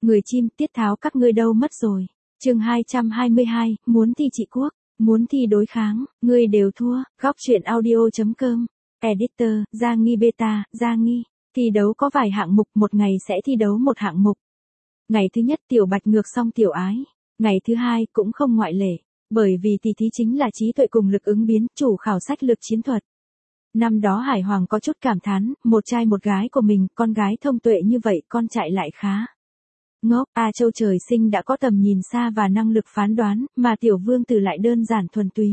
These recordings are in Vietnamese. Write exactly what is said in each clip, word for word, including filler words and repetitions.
Người chim, tiết tháo các ngươi đâu mất rồi. Chương hai trăm hai mươi hai, muốn thi trị quốc, muốn thi đối kháng, ngươi đều thua. Góc truyện audio chấm com. Editor, Gia Nghi Beta, Gia Nghi. Thi đấu có vài hạng mục, một ngày sẽ thi đấu một hạng mục. Ngày thứ nhất Tiểu Bạch ngược xong Tiểu Ái. Ngày thứ hai cũng không ngoại lệ. Bởi vì tỷ thí chính là trí tuệ cùng lực ứng biến, chủ khảo sách lực chiến thuật. Năm đó Hải Hoàng có chút cảm thán, một trai một gái của mình, con gái thông tuệ như vậy, con chạy lại khá ngốc. A Châu trời sinh đã có tầm nhìn xa và năng lực phán đoán, mà Tiểu Vương Tử lại đơn giản thuần túy.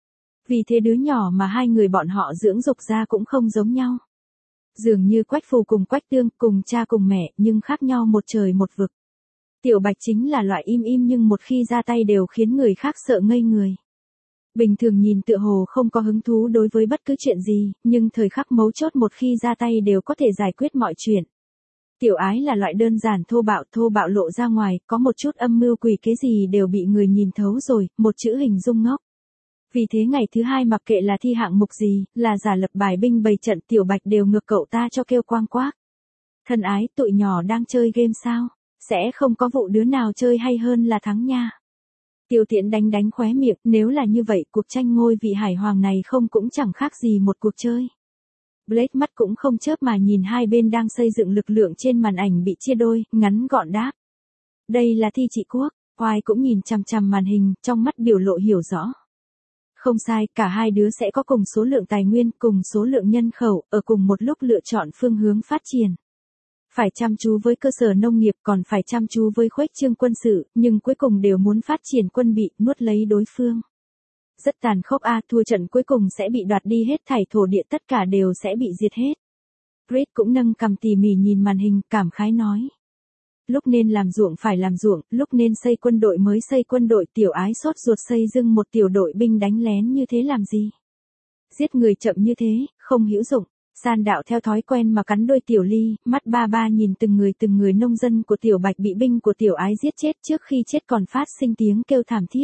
Vì thế đứa nhỏ mà hai người bọn họ dưỡng dục ra cũng không giống nhau. Dường như Quách Phù cùng Quách Tương, cùng cha cùng mẹ, nhưng khác nhau một trời một vực. Tiểu Bạch chính là loại im im nhưng một khi ra tay đều khiến người khác sợ ngây người. Bình thường nhìn tựa hồ không có hứng thú đối với bất cứ chuyện gì, nhưng thời khắc mấu chốt một khi ra tay đều có thể giải quyết mọi chuyện. Tiểu Ái là loại đơn giản thô bạo, thô bạo lộ ra ngoài, có một chút âm mưu quỷ kế gì đều bị người nhìn thấu rồi, một chữ hình dung ngốc. Vì thế ngày thứ hai mặc kệ là thi hạng mục gì, là giả lập bài binh bày trận, Tiểu Bạch đều ngược cậu ta cho kêu quang quác. Thân ái, tụi nhỏ đang chơi game sao? Sẽ không có vụ đứa nào chơi hay hơn là thắng nha. Tiêu Tiễn đánh đánh khóe miệng, nếu là như vậy, cuộc tranh ngôi vị Hải Hoàng này không cũng chẳng khác gì một cuộc chơi. Blade mắt cũng không chớp mà nhìn hai bên đang xây dựng lực lượng trên màn ảnh bị chia đôi, ngắn gọn đáp. Đây là thi trị quốc, Oai cũng nhìn chằm chằm màn hình, trong mắt biểu lộ hiểu rõ. Không sai, cả hai đứa sẽ có cùng số lượng tài nguyên, cùng số lượng nhân khẩu, ở cùng một lúc lựa chọn phương hướng phát triển. Phải chăm chú với cơ sở nông nghiệp, còn phải chăm chú với khuếch trương quân sự, nhưng cuối cùng đều muốn phát triển quân bị, nuốt lấy đối phương. Rất tàn khốc a, thua trận cuối cùng sẽ bị đoạt đi hết thảy thổ địa, tất cả đều sẽ bị diệt hết. Reed cũng nâng cằm tỉ mỉ nhìn màn hình, cảm khái nói. Lúc nên làm ruộng phải làm ruộng, lúc nên xây quân đội mới xây quân đội. Tiểu Ái sốt ruột xây dưng một tiểu đội binh đánh lén như thế làm gì? Giết người chậm như thế, không hữu dụng. San Đạo theo thói quen mà cắn đôi Tiểu Ly, mắt ba ba nhìn từng người từng người nông dân của Tiểu Bạch bị binh của Tiểu Ái giết chết, trước khi chết còn phát sinh tiếng kêu thảm thiết.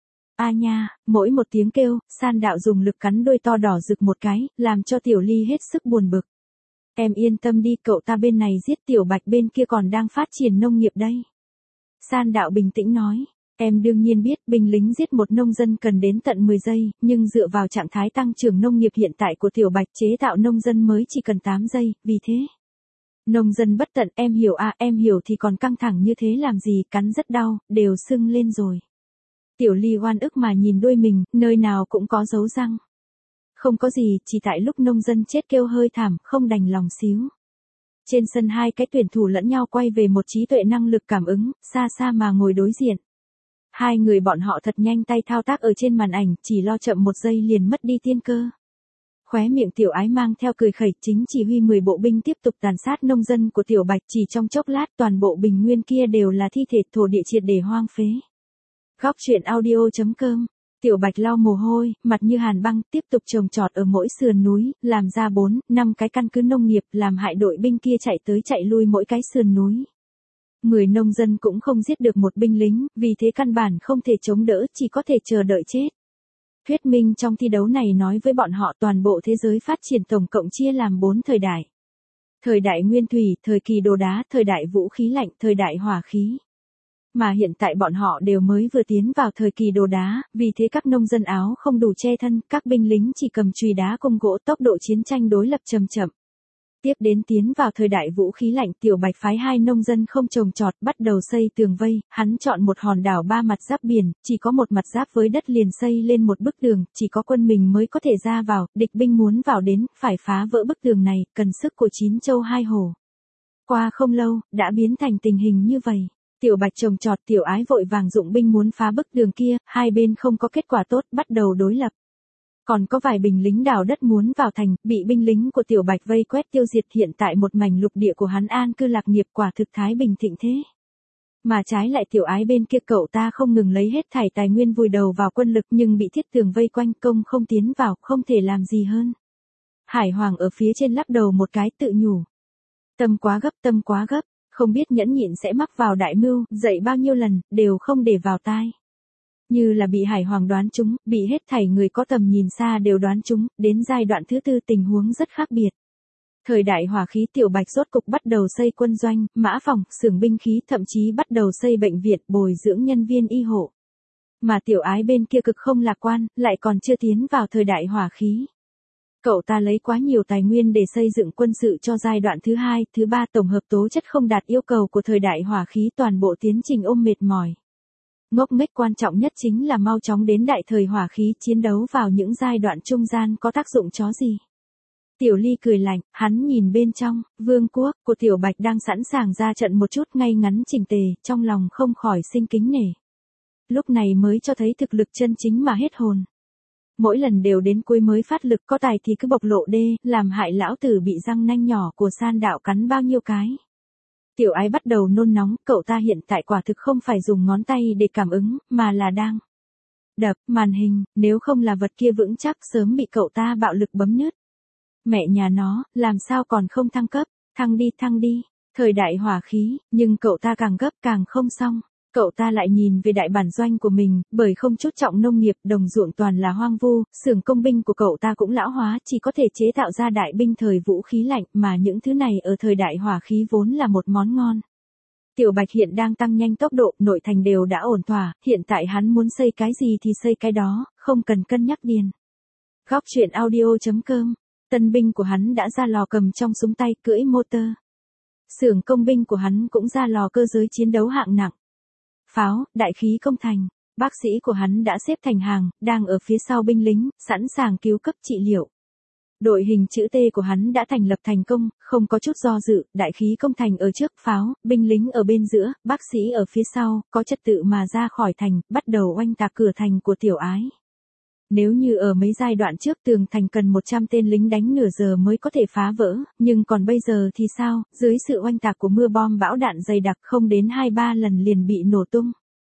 A nha, mỗi một tiếng kêu, San Đạo dùng lực cắn đôi to đỏ rực một cái, làm cho Tiểu Ly hết sức buồn bực. Em yên tâm đi, cậu ta bên này giết Tiểu Bạch, bên kia còn đang phát triển nông nghiệp đây. San Đạo bình tĩnh nói. Em đương nhiên biết binh lính giết một nông dân cần đến tận mười giây, nhưng dựa vào trạng thái tăng trưởng nông nghiệp hiện tại của Tiểu Bạch, chế tạo nông dân mới chỉ cần tám giây, vì thế. Nông dân bất tận, em hiểu à, em hiểu thì còn căng thẳng như thế làm gì, cắn rất đau, đều sưng lên rồi. Tiểu Ly oan ức mà nhìn đuôi mình, nơi nào cũng có dấu răng. Không có gì, chỉ tại lúc nông dân chết kêu hơi thảm, không đành lòng xíu. Trên sân hai cái tuyển thủ lẫn nhau quay về một trí tuệ năng lực cảm ứng, xa xa mà ngồi đối diện. Hai người bọn họ thật nhanh tay thao tác ở trên màn ảnh, chỉ lo chậm một giây liền mất đi tiên cơ. Khóe miệng Tiểu Ái mang theo cười khẩy, chính chỉ huy mười bộ binh tiếp tục tàn sát nông dân của Tiểu Bạch, chỉ trong chốc lát toàn bộ bình nguyên kia đều là thi thể, thổ địa triệt để hoang phế. Góc truyện audio chấm com. Tiểu Bạch lau mồ hôi, mặt như hàn băng, tiếp tục trồng trọt ở mỗi sườn núi, làm ra bốn, năm cái căn cứ nông nghiệp, làm hại đội binh kia chạy tới chạy lui mỗi cái sườn núi. Mười nông dân cũng không giết được một binh lính, vì thế căn bản không thể chống đỡ, chỉ có thể chờ đợi chết. Thuyết minh trong thi đấu này nói với bọn họ toàn bộ thế giới phát triển tổng cộng chia làm bốn thời đại. Thời đại nguyên thủy, thời kỳ đồ đá, thời đại vũ khí lạnh, thời đại hỏa khí. Mà hiện tại bọn họ đều mới vừa tiến vào thời kỳ đồ đá, vì thế các nông dân áo không đủ che thân, các binh lính chỉ cầm chùy đá cùng gỗ, tốc độ chiến tranh đối lập chậm chậm. Tiếp đến tiến vào thời đại vũ khí lạnh, Tiểu Bạch phái hai nông dân không trồng trọt, bắt đầu xây tường vây, hắn chọn một hòn đảo ba mặt giáp biển, chỉ có một mặt giáp với đất liền xây lên một bức tường, chỉ có quân mình mới có thể ra vào, địch binh muốn vào đến, phải phá vỡ bức tường này, cần sức của chín châu hai hổ. Qua không lâu, đã biến thành tình hình như vậy. Tiểu Bạch trồng trọt, Tiểu Ái vội vàng dụng binh muốn phá bức tường kia, hai bên không có kết quả tốt, bắt đầu đối lập. Còn có vài binh lính đào đất muốn vào thành, bị binh lính của Tiểu Bạch vây quét tiêu diệt, hiện tại một mảnh lục địa của hắn an cư lạc nghiệp, quả thực thái bình thịnh thế. Mà trái lại Tiểu Ái bên kia, cậu ta không ngừng lấy hết thảy tài nguyên vùi đầu vào quân lực, nhưng bị thiết tường vây quanh, công không tiến vào, không thể làm gì hơn. Hải Hoàng ở phía trên lắc đầu một cái, tự nhủ. Tâm quá gấp, tâm quá gấp, không biết nhẫn nhịn sẽ mắc vào đại mưu, dậy bao nhiêu lần, đều không để vào tai. Như là bị Hải Hoàng đoán trúng, bị hết thảy người có tầm nhìn xa đều đoán trúng, đến giai đoạn thứ tư tình huống rất khác biệt. Thời đại hỏa khí Tiểu Bạch rốt cục bắt đầu xây quân doanh, mã phòng, xưởng binh khí, thậm chí bắt đầu xây bệnh viện, bồi dưỡng nhân viên y hộ. Mà Tiểu Ái bên kia cực không lạc quan, lại còn chưa tiến vào thời đại hỏa khí. Cậu ta lấy quá nhiều tài nguyên để xây dựng quân sự cho giai đoạn thứ hai, thứ ba, tổng hợp tố chất không đạt yêu cầu của thời đại hỏa khí, toàn bộ tiến trình ôm mệt mỏi. Ngốc nghếch, quan trọng nhất chính là mau chóng đến đại thời hỏa khí, chiến đấu vào những giai đoạn trung gian có tác dụng chó gì. Tiểu Ly cười lạnh, hắn nhìn bên trong, vương quốc của Tiểu Bạch đang sẵn sàng ra trận một chút ngay ngắn chỉnh tề, trong lòng không khỏi sinh kính nể. Lúc này mới cho thấy thực lực chân chính mà hết hồn. Mỗi lần đều đến cuối mới phát lực, có tài thì cứ bộc lộ đê, làm hại lão tử bị răng nanh nhỏ của San Đạo cắn bao nhiêu cái. Tiểu Ái bắt đầu nôn nóng, cậu ta hiện tại quả thực không phải dùng ngón tay để cảm ứng, mà là đang đập màn hình, nếu không là vật kia vững chắc sớm bị cậu ta bạo lực bấm nứt. Mẹ nhà nó, làm sao còn không thăng cấp, thăng đi thăng đi, thời đại hỏa khí, nhưng cậu ta càng gấp càng không xong. Cậu ta lại nhìn về đại bản doanh của mình, bởi không chút trọng nông nghiệp, đồng ruộng toàn là hoang vu, xưởng công binh của cậu ta cũng lão hóa, chỉ có thể chế tạo ra đại binh thời vũ khí lạnh, mà những thứ này ở thời đại hỏa khí vốn là một món ngon. Tiểu Bạch hiện đang tăng nhanh tốc độ, nội thành đều đã ổn thỏa, hiện tại hắn muốn xây cái gì thì xây cái đó, không cần cân nhắc điền. Góc truyện audio chấm com, tân binh của hắn đã ra lò cầm trong súng tay, cưỡi motor. Xưởng công binh của hắn cũng ra lò cơ giới chiến đấu hạng nặng. Pháo, đại khí công thành, bác sĩ của hắn đã xếp thành hàng, đang ở phía sau binh lính, sẵn sàng cứu cấp trị liệu. Đội hình chữ T của hắn đã thành lập thành công, không có chút do dự, đại khí công thành ở trước, pháo, binh lính ở bên giữa, bác sĩ ở phía sau, có trật tự mà ra khỏi thành, bắt đầu oanh tạc cửa thành của Tiểu Ái. Nếu như ở mấy giai đoạn trước tường thành cần một trăm tên lính đánh nửa giờ mới có thể phá vỡ, nhưng còn bây giờ thì sao, dưới sự oanh tạc của mưa bom bão đạn dày đặc không đến hai ba lần liền bị nổ tung.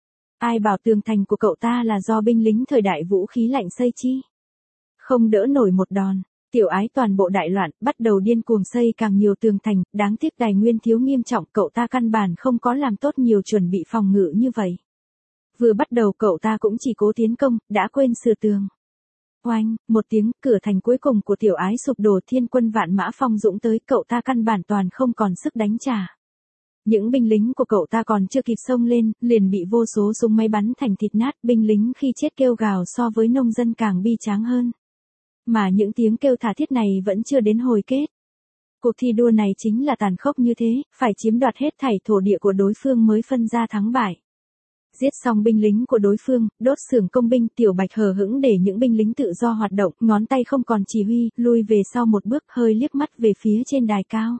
Ai bảo tường thành của cậu ta là do binh lính thời đại vũ khí lạnh xây chi? Không đỡ nổi một đòn, Tiểu Ái toàn bộ đại loạn, bắt đầu điên cuồng xây càng nhiều tường thành, đáng tiếc tài nguyên thiếu nghiêm trọng, cậu ta căn bản không có làm tốt nhiều chuẩn bị phòng ngự như vậy. Vừa bắt đầu cậu ta cũng chỉ cố tiến công, đã quên sửa tường. Oanh, một tiếng, cửa thành cuối cùng của Tiểu Ái sụp đổ, thiên quân vạn mã phong dũng tới, cậu ta căn bản toàn không còn sức đánh trả. Những binh lính của cậu ta còn chưa kịp xông lên, liền bị vô số súng máy bắn thành thịt nát, binh lính khi chết kêu gào so với nông dân càng bi tráng hơn. Mà những tiếng kêu thả thiết này vẫn chưa đến hồi kết. Cuộc thi đua này chính là tàn khốc như thế, phải chiếm đoạt hết thảy thổ địa của đối phương mới phân ra thắng bại. Giết xong binh lính của đối phương, đốt xưởng công binh, Tiểu Bạch hờ hững để những binh lính tự do hoạt động, ngón tay không còn chỉ huy, lui về sau một bước, hơi liếc mắt về phía trên đài cao.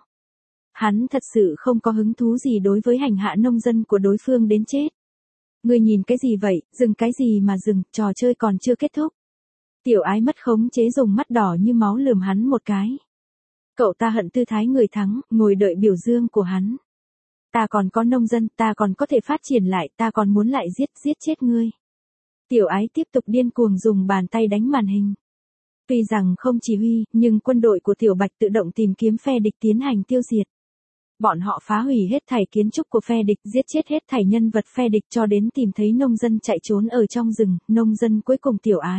Hắn thật sự không có hứng thú gì đối với hành hạ nông dân của đối phương đến chết. Ngươi nhìn cái gì vậy, dừng cái gì mà dừng, trò chơi còn chưa kết thúc. Tiểu Ái mất khống chế dùng mắt đỏ như máu lườm hắn một cái. Cậu ta hận tư thái người thắng, ngồi đợi biểu dương của hắn. Ta còn có nông dân, ta còn có thể phát triển lại, ta còn muốn lại giết, giết chết ngươi. Tiểu Ái tiếp tục điên cuồng dùng bàn tay đánh màn hình. Tuy rằng không chỉ huy, nhưng quân đội của Tiểu Bạch tự động tìm kiếm phe địch tiến hành tiêu diệt. Bọn họ phá hủy hết thảy kiến trúc của phe địch, giết chết hết thảy nhân vật phe địch cho đến tìm thấy nông dân chạy trốn ở trong rừng, nông dân cuối cùng Tiểu Ái.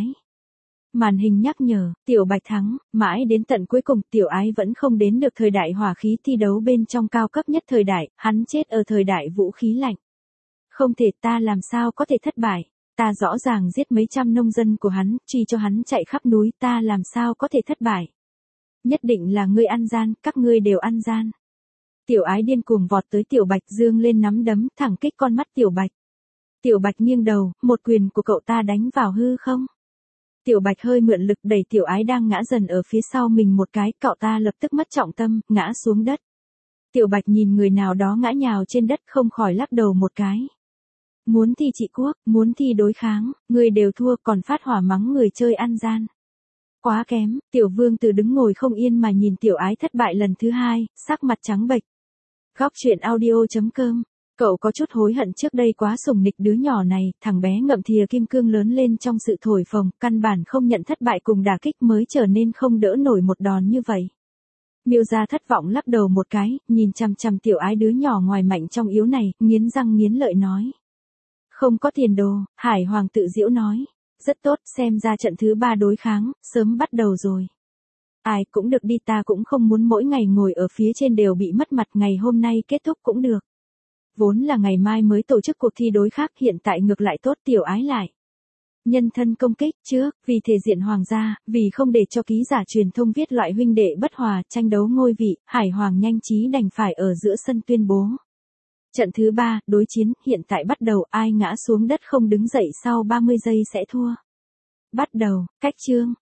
Màn hình nhắc nhở, Tiểu Bạch thắng, mãi đến tận cuối cùng Tiểu Ái vẫn không đến được thời đại hỏa khí thi đấu bên trong cao cấp nhất thời đại, hắn chết ở thời đại vũ khí lạnh. Không thể, ta làm sao có thể thất bại, ta rõ ràng giết mấy trăm nông dân của hắn, truy cho hắn chạy khắp núi, ta làm sao có thể thất bại. Nhất định là ngươi ăn gian, các ngươi đều ăn gian. Tiểu Ái điên cuồng vọt tới Tiểu Bạch, dương lên nắm đấm, thẳng kích con mắt Tiểu Bạch. Tiểu Bạch nghiêng đầu, một quyền của cậu ta đánh vào hư không. Tiểu Bạch hơi mượn lực đẩy Tiểu Ái đang ngã dần ở phía sau mình một cái, cậu ta lập tức mất trọng tâm, ngã xuống đất. Tiểu Bạch nhìn người nào đó ngã nhào trên đất không khỏi lắc đầu một cái. Muốn thi trị quốc, muốn thi đối kháng, người đều thua còn phát hỏa mắng người chơi ăn gian. Quá kém, Tiểu Vương Tử đứng ngồi không yên mà nhìn Tiểu Ái thất bại lần thứ hai, sắc mặt trắng bệch. Góc truyện audio chấm com, cậu có chút hối hận trước đây quá sủng nịch đứa nhỏ này, thằng bé ngậm thìa kim cương lớn lên trong sự thổi phồng, căn bản không nhận thất bại cùng đả kích mới trở nên không đỡ nổi một đòn như vậy. Miêu Gia thất vọng lắc đầu một cái, nhìn chằm chằm Tiểu Ái đứa nhỏ ngoài mạnh trong yếu này, nghiến răng nghiến lợi nói. Không có tiền đồ, Hải Hoàng tự giễu nói. Rất tốt, xem ra trận thứ ba đối kháng, sớm bắt đầu rồi. Ai cũng được đi, ta cũng không muốn mỗi ngày ngồi ở phía trên đều bị mất mặt, ngày hôm nay kết thúc cũng được. Vốn là ngày mai mới tổ chức cuộc thi đối khác, hiện tại ngược lại tốt, Tiểu Ái lại nhân thân công kích trước, vì thể diện hoàng gia, vì không để cho ký giả truyền thông viết loại huynh đệ bất hòa, tranh đấu ngôi vị, Hải Hoàng nhanh trí đành phải ở giữa sân tuyên bố. Trận thứ ba, đối chiến, hiện tại bắt đầu, ai ngã xuống đất không đứng dậy sau ba mươi giây sẽ thua. Bắt đầu, cách chương.